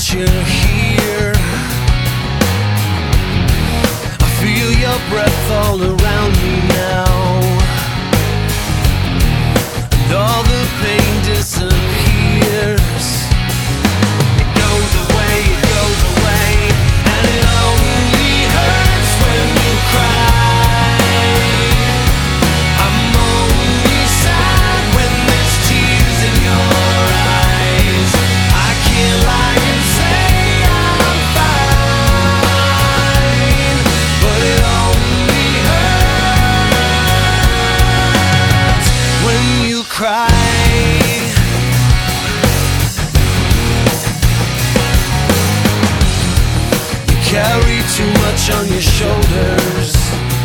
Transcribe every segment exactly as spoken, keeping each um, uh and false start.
that you're here. I feel your breath all around me now, and all the pain disappears. It goes away, it goes away, and it only hurts when you cry. I'm only sad when there's tears in your eyes. I can't lie and say I'm fine, but it only hurts when you cry. You carry too much on your shoulders.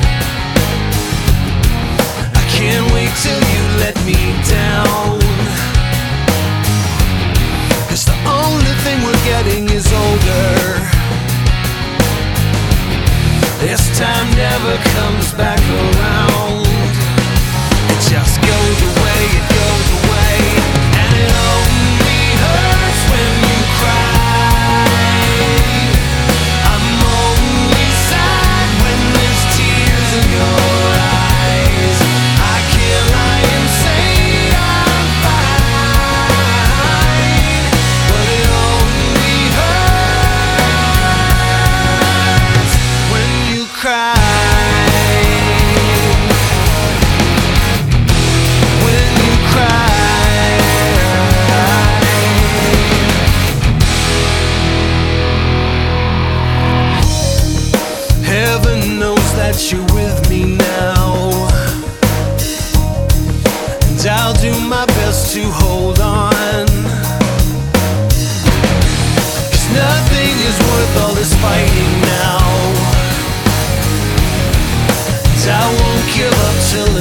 I can't wait till you let me down, 'cause the only thing we're getting is older. This time never comes back around. It just goes away, it goes away, and it only hurts when you cry. I'm only sad when there's tears in your eyes. I can't lie and say I'm fine, but it only hurts when you cry. When you cry. Heaven knows that you're with me now, and I'll do my best to hold on, 'cause nothing is worth all this fighting now, and I won't give up till